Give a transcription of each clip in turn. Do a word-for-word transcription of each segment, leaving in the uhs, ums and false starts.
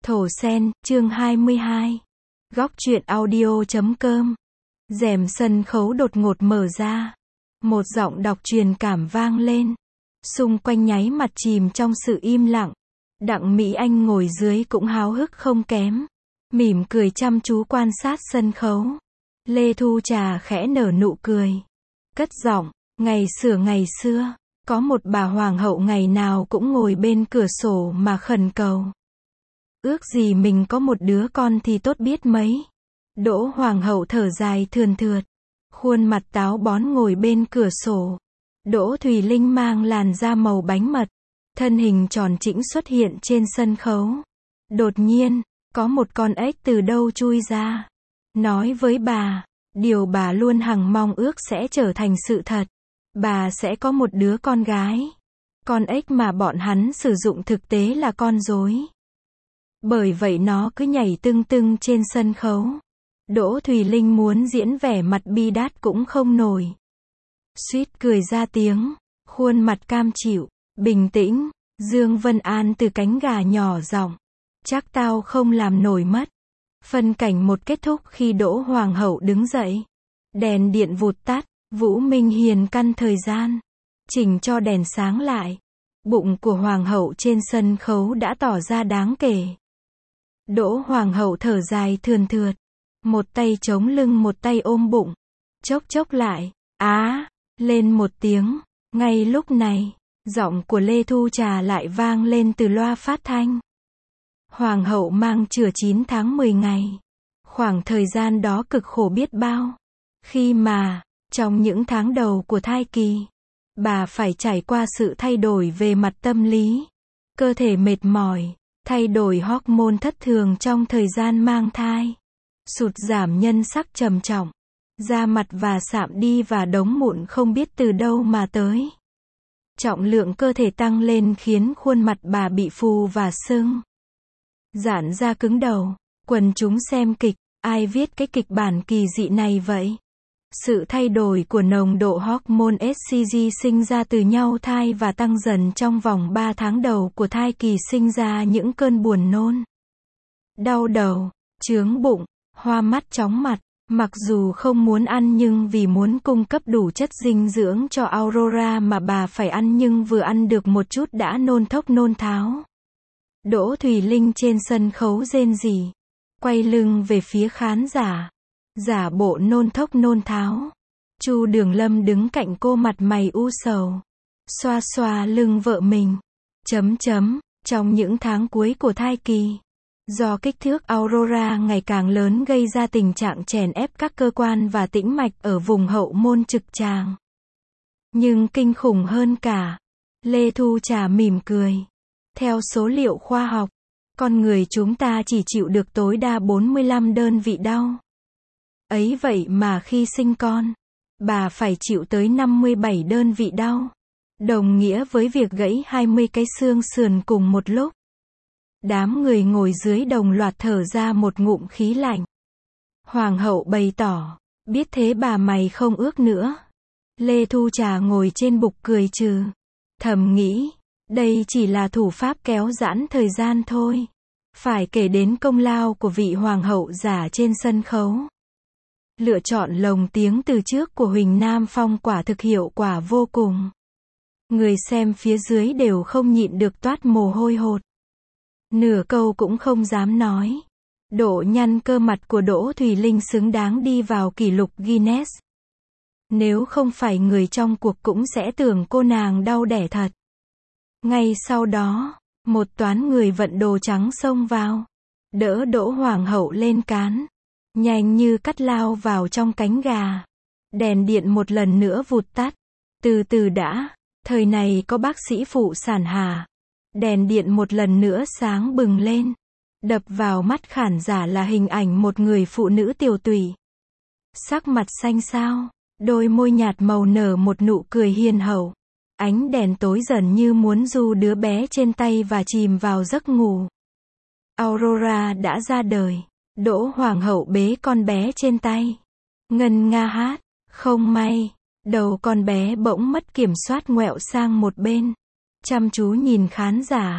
Thổ Sen, chương hai mươi hai. Góc truyện audio chấm com. Rèm sân khấu đột ngột mở ra. Một giọng đọc truyền cảm vang lên. Xung quanh nháy mặt chìm trong sự im lặng. Đặng Mỹ Anh ngồi dưới cũng háo hức không kém. Mỉm cười chăm chú quan sát sân khấu. Lê Thu Trà khẽ nở nụ cười. Cất giọng, ngày xưa ngày xưa, có một bà hoàng hậu ngày nào cũng ngồi bên cửa sổ mà khẩn cầu. Ước gì mình có một đứa con thì tốt biết mấy. Đỗ hoàng hậu thở dài thườn thượt. Khuôn mặt táo bón ngồi bên cửa sổ. Đỗ Thùy Linh mang làn da màu bánh mật. Thân hình tròn trĩnh xuất hiện trên sân khấu. Đột nhiên, có một con ếch từ đâu chui ra. Nói với bà, điều bà luôn hằng mong ước sẽ trở thành sự thật. Bà sẽ có một đứa con gái. Con ếch mà bọn hắn sử dụng thực tế là con rối. Bởi vậy nó cứ nhảy tưng tưng trên sân khấu. Đỗ Thùy Linh muốn diễn vẻ mặt bi đát cũng không nổi. Suýt cười ra tiếng, khuôn mặt cam chịu, bình tĩnh. Dương Vân An từ cánh gà nhỏ giọng, chắc tao không làm nổi mất. Phân cảnh một kết thúc khi Đỗ Hoàng hậu đứng dậy. Đèn điện vụt tắt, Vũ Minh Hiền căn thời gian, chỉnh cho đèn sáng lại. Bụng của Hoàng hậu trên sân khấu đã tỏ ra đáng kể. Đỗ Hoàng hậu thở dài thườn thượt, một tay chống lưng một tay ôm bụng. Chốc chốc lại, á, lên một tiếng. Ngay lúc này, giọng của Lê Thu Trà lại vang lên từ loa phát thanh. Hoàng hậu mang chửa chín tháng mười ngày. Khoảng thời gian đó cực khổ biết bao. Khi mà, trong những tháng đầu của thai kỳ, bà phải trải qua sự thay đổi về mặt tâm lý. Cơ thể mệt mỏi, thay đổi hormone thất thường trong thời gian mang thai. Sụt giảm nhân sắc trầm trọng. Da mặt và sạm đi và đống mụn không biết từ đâu mà tới. Trọng lượng cơ thể tăng lên khiến khuôn mặt bà bị phù và sưng. Giãn ra cứng đầu. Quần chúng xem kịch, ai viết cái kịch bản kỳ dị này vậy? Sự thay đổi của nồng độ hormone ét xê giê sinh ra từ nhau thai và tăng dần trong vòng ba tháng đầu của thai kỳ sinh ra những cơn buồn nôn, đau đầu, chướng bụng, hoa mắt chóng mặt. Mặc dù không muốn ăn nhưng vì muốn cung cấp đủ chất dinh dưỡng cho Aurora mà bà phải ăn, nhưng vừa ăn được một chút đã nôn thốc nôn tháo. Đỗ Thùy Linh trên sân khấu rên rỉ, quay lưng về phía khán giả, giả bộ nôn thốc nôn tháo. Chu Đường Lâm đứng cạnh cô mặt mày u sầu, xoa xoa lưng vợ mình. Chấm chấm, trong những tháng cuối của thai kỳ, do kích thước Aurora ngày càng lớn gây ra tình trạng chèn ép các cơ quan và tĩnh mạch ở vùng hậu môn trực tràng. Nhưng kinh khủng hơn cả, Lê Thu Trà mỉm cười. Theo số liệu khoa học, con người chúng ta chỉ chịu được tối đa bốn mươi lăm đơn vị đau. Ấy vậy mà khi sinh con, bà phải chịu tới năm mươi bảy đơn vị đau. Đồng nghĩa với việc gãy hai mươi cái xương sườn cùng một lúc. Đám người ngồi dưới đồng loạt thở ra một ngụm khí lạnh. Hoàng hậu bày tỏ, biết thế bà mày không ước nữa. Lê Thu Trà ngồi trên bục cười trừ. Thầm nghĩ, đây chỉ là thủ pháp kéo giãn thời gian thôi. Phải kể đến công lao của vị hoàng hậu giả trên sân khấu. Lựa chọn lồng tiếng từ trước của Huỳnh Nam Phong quả thực hiệu quả vô cùng. Người xem phía dưới đều không nhịn được toát mồ hôi hột. Nửa câu cũng không dám nói. Độ nhăn cơ mặt của Đỗ Thùy Linh xứng đáng đi vào kỷ lục Guinness. Nếu không phải người trong cuộc cũng sẽ tưởng cô nàng đau đẻ thật. Ngay sau đó, một toán người vận đồ trắng xông vào, đỡ Đỗ Hoàng hậu lên cán, nhanh như cắt lao vào trong cánh gà. Đèn điện một lần nữa vụt tắt. Từ từ đã, thời này có bác sĩ phụ sản hả? Đèn điện một lần nữa sáng bừng lên. Đập vào mắt khán giả là hình ảnh một người phụ nữ tiều tụy. Sắc mặt xanh xao, đôi môi nhạt màu nở một nụ cười hiền hậu. Ánh đèn tối dần như muốn du đứa bé trên tay và chìm vào giấc ngủ. Aurora đã ra đời. Đỗ Hoàng hậu bế con bé trên tay, ngân nga hát. Không may, đầu con bé bỗng mất kiểm soát ngoẹo sang một bên. Chăm chú nhìn khán giả.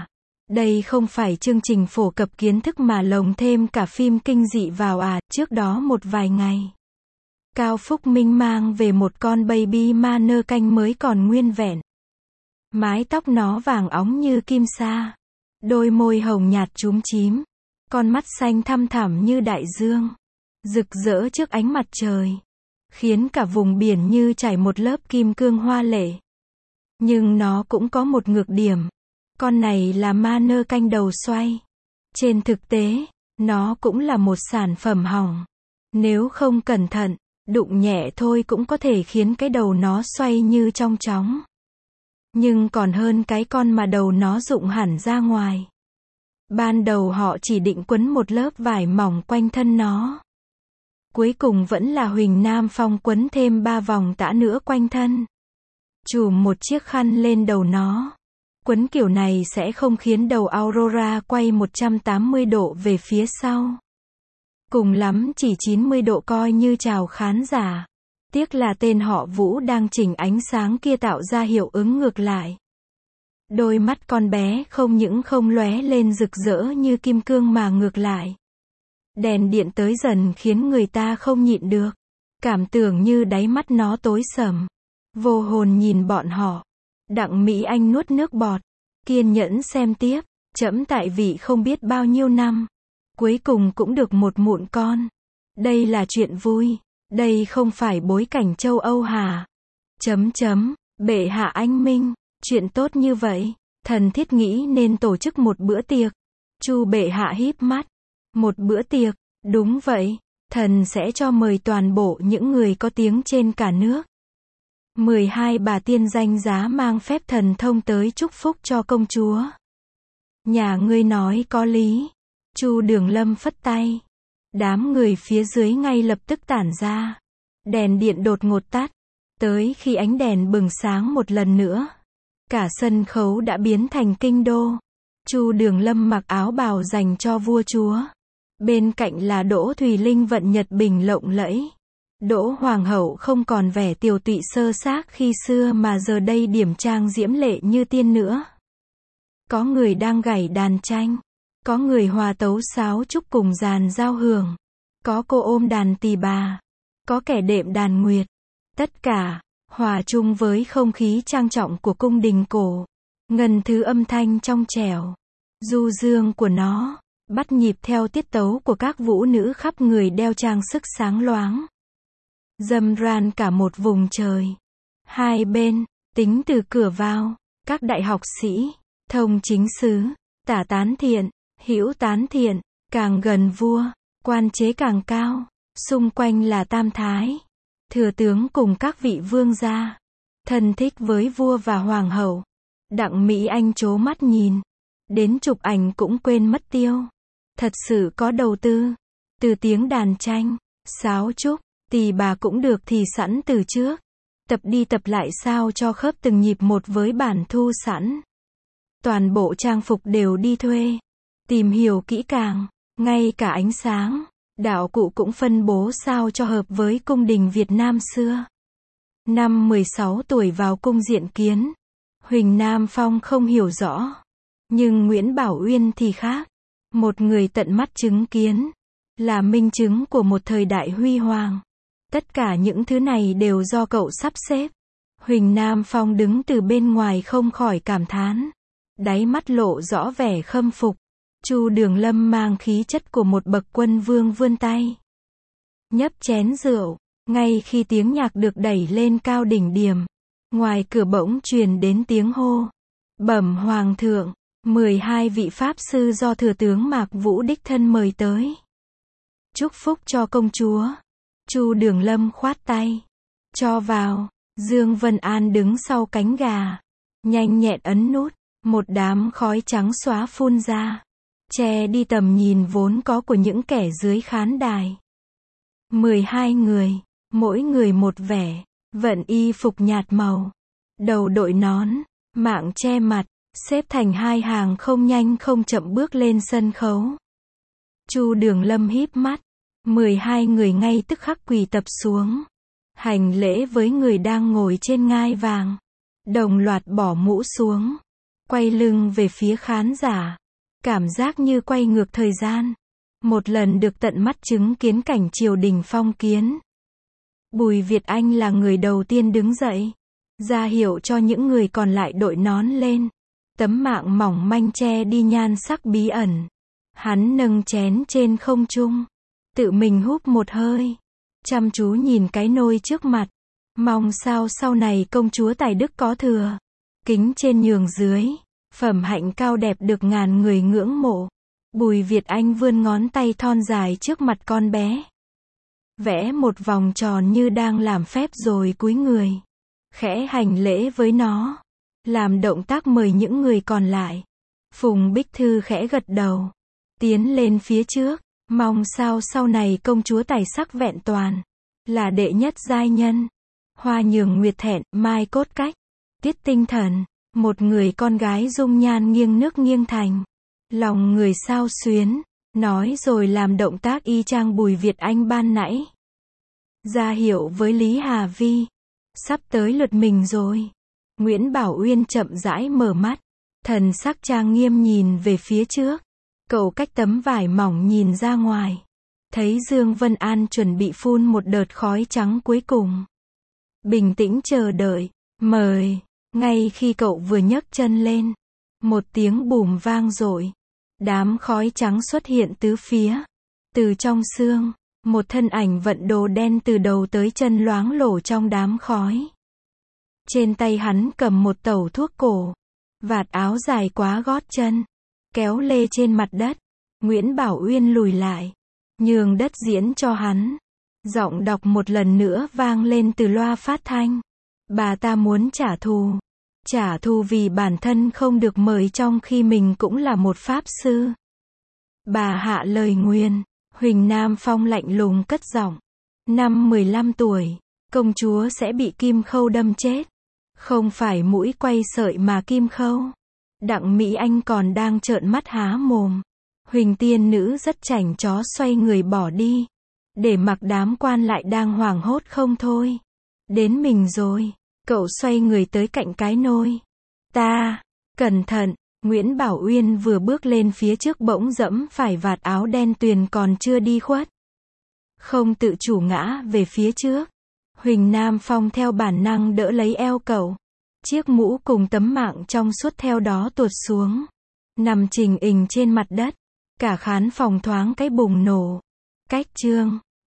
Đây không phải chương trình phổ cập kiến thức mà lồng thêm cả phim kinh dị vào à, trước đó một vài ngày. Cao Phúc Minh mang về một con baby ma nơ canh mới còn nguyên vẹn. Mái tóc nó vàng óng như kim sa. Đôi môi hồng nhạt chúm chím. Con mắt xanh thăm thẳm như đại dương. Rực rỡ trước ánh mặt trời. Khiến cả vùng biển như trải một lớp kim cương hoa lệ. Nhưng nó cũng có một nhược điểm. Con này là ma nơ canh đầu xoay. Trên thực tế, nó cũng là một sản phẩm hỏng. Nếu không cẩn thận, đụng nhẹ thôi cũng có thể khiến cái đầu nó xoay như trong chóng. Nhưng còn hơn cái con mà đầu nó rụng hẳn ra ngoài. Ban đầu họ chỉ định quấn một lớp vải mỏng quanh thân nó. Cuối cùng vẫn là Huỳnh Nam Phong quấn thêm ba vòng tã nữa quanh thân. Chùm một chiếc khăn lên đầu nó. Quấn kiểu này sẽ không khiến đầu Aurora quay một trăm tám mươi độ về phía sau. Cùng lắm chỉ chín mươi độ coi như chào khán giả. Tiếc là tên họ Vũ đang chỉnh ánh sáng kia tạo ra hiệu ứng ngược lại. Đôi mắt con bé không những không lóe lên rực rỡ như kim cương mà ngược lại. Đèn điện tới dần khiến người ta không nhịn được. Cảm tưởng như đáy mắt nó tối sầm. Vô hồn nhìn bọn họ. Đặng Mỹ Anh nuốt nước bọt. Kiên nhẫn xem tiếp. Trẫm tại vị không biết bao nhiêu năm. Cuối cùng cũng được một mụn con. Đây là chuyện vui. Đây không phải bối cảnh châu Âu hả? Chấm chấm. Bệ hạ anh minh. Chuyện tốt như vậy. Thần thiết nghĩ nên tổ chức một bữa tiệc. Chu bệ hạ híp mắt. Một bữa tiệc. Đúng vậy. Thần sẽ cho mời toàn bộ những người có tiếng trên cả nước. mười hai bà tiên danh giá mang phép thần thông tới chúc phúc cho công chúa. Nhà ngươi nói có lý. Chu Đường Lâm phất tay. Đám người phía dưới ngay lập tức tản ra. Đèn điện đột ngột tắt. Tới khi ánh đèn bừng sáng một lần nữa. Cả sân khấu đã biến thành kinh đô. Chu Đường Lâm mặc áo bào dành cho vua chúa. Bên cạnh là Đỗ Thùy Linh vận nhật bình lộng lẫy. Đỗ Hoàng hậu không còn vẻ tiều tụy sơ xác khi xưa mà giờ đây điểm trang diễm lệ như tiên nữa. Có người đang gảy đàn tranh. Có người hòa tấu sáo trúc cùng dàn giao hưởng. Có cô ôm đàn tỳ bà. Có kẻ đệm đàn nguyệt. Tất cả, hòa chung với không khí trang trọng của cung đình cổ. Ngân thứ âm thanh trong trẻo. Du dương của nó. Bắt nhịp theo tiết tấu của các vũ nữ khắp người đeo trang sức sáng loáng. Râm ran cả một vùng trời. Hai bên, tính từ cửa vào, các đại học sĩ, thông chính sứ, tả tán thiện, hữu tán thiện, càng gần vua, quan chế càng cao, xung quanh là tam thái, thừa tướng cùng các vị vương gia, thân thích với vua và hoàng hậu. Đặng Mỹ Anh trố mắt nhìn, đến chụp ảnh cũng quên mất tiêu. Thật sự có đầu tư, từ tiếng đàn tranh, sáo trúc, tỳ bà cũng được thì sẵn từ trước. Tập đi tập lại sao cho khớp từng nhịp một với bản thu sẵn. Toàn bộ trang phục đều đi thuê. Tìm hiểu kỹ càng, ngay cả ánh sáng, đạo cụ cũng phân bố sao cho hợp với cung đình Việt Nam xưa. Năm mười sáu tuổi vào cung diện kiến. Huỳnh Nam Phong không hiểu rõ. Nhưng Nguyễn Bảo Uyên thì khác. Một người tận mắt chứng kiến. Là minh chứng của một thời đại huy hoàng. Tất cả những thứ này đều do cậu sắp xếp. Huỳnh Nam Phong đứng từ bên ngoài không khỏi cảm thán. Đáy mắt lộ rõ vẻ khâm phục. Chu Đường Lâm mang khí chất của một bậc quân vương vươn tay. Nhấp chén rượu. Ngay khi tiếng nhạc được đẩy lên cao đỉnh điểm. Ngoài cửa bỗng truyền đến tiếng hô. Bẩm hoàng thượng. mười hai vị pháp sư do thừa tướng Mạc Vũ đích thân mời tới. Chúc phúc cho công chúa. Chu Đường Lâm khoát tay. Cho vào. Dương Vân An đứng sau cánh gà. Nhanh nhẹn ấn nút. Một đám khói trắng xóa phun ra. Che đi tầm nhìn vốn có của những kẻ dưới khán đài. mười hai người. Mỗi người một vẻ. Vận y phục nhạt màu. Đầu đội nón. Mạng che mặt. Xếp thành hai hàng không nhanh không chậm bước lên sân khấu. Chu Đường Lâm híp mắt. mười hai người ngay tức khắc quỳ tập xuống. Hành lễ với người đang ngồi trên ngai vàng. Đồng loạt bỏ mũ xuống. quay lưng về phía khán giả. Cảm giác như quay ngược thời gian. Một lần được tận mắt chứng kiến cảnh triều đình phong kiến. Bùi Việt Anh là người đầu tiên đứng dậy, ra hiệu cho những người còn lại đội nón lên. Tấm mạng mỏng manh che đi nhan sắc bí ẩn. Hắn nâng chén trên không trung, tự mình húp một hơi, chăm chú nhìn cái nôi trước mặt. Mong sao sau này công chúa tài đức có thừa. Kính trên nhường dưới, phẩm hạnh cao đẹp được ngàn người ngưỡng mộ. Bùi Việt Anh vươn ngón tay thon dài trước mặt con bé. Vẽ một vòng tròn như đang làm phép rồi cúi người. Khẽ hành lễ với nó. Làm động tác mời những người còn lại. Phùng Bích Thư khẽ gật đầu. Tiến lên phía trước. Mong sao sau này công chúa tài sắc vẹn toàn. Là đệ nhất giai nhân. Hoa nhường nguyệt thẹn, mai cốt cách. Tiết tinh thần. Một người con gái dung nhan nghiêng nước nghiêng thành. Lòng người sao xuyến. Nói rồi làm động tác y chang Bùi Việt Anh ban nãy. Ra hiệu với Lý Hà Vi. Sắp tới lượt mình rồi. Nguyễn Bảo Uyên chậm rãi mở mắt. Thần sắc trang nghiêm nhìn về phía trước. Cậu cách tấm vải mỏng nhìn ra ngoài. Thấy Dương Vân An chuẩn bị phun một đợt khói trắng cuối cùng. Bình tĩnh chờ đợi. Mời. Ngay khi cậu vừa nhấc chân lên. Một tiếng bùm vang dội. Đám khói trắng xuất hiện tứ phía. Từ trong sương, một thân ảnh vận đồ đen từ đầu tới chân loáng lổ trong đám khói. Trên tay hắn cầm một tẩu thuốc cổ. Vạt áo dài quá gót chân. Kéo lê trên mặt đất. Nguyễn Bảo Uyên lùi lại. Nhường đất diễn cho hắn. Giọng đọc một lần nữa vang lên từ loa phát thanh. Bà ta muốn trả thù. Trả thù vì bản thân không được mời trong khi mình cũng là một pháp sư. Bà hạ lời nguyền. Huỳnh Nam Phong lạnh lùng cất giọng. Năm mười lăm tuổi, công chúa sẽ bị kim khâu đâm chết. Không phải mũi quay sợi mà kim khâu. Đặng Mỹ Anh còn đang trợn mắt há mồm. Huỳnh tiên nữ rất chảnh chó xoay người bỏ đi. Để mặc đám quan lại đang hoảng hốt không thôi. Đến mình rồi. Cậu xoay người tới cạnh cái nôi. Ta, cẩn thận. Nguyễn Bảo Uyên vừa bước lên phía trước bỗng dẫm phải vạt áo đen tuyền còn chưa đi khuất. Không tự chủ ngã về phía trước. Huỳnh Nam Phong theo bản năng đỡ lấy eo cậu. Chiếc mũ cùng tấm mạng trong suốt theo đó tuột xuống. Nằm trình hình trên mặt đất. Cả khán phòng thoáng cái bùng nổ. Cách chương.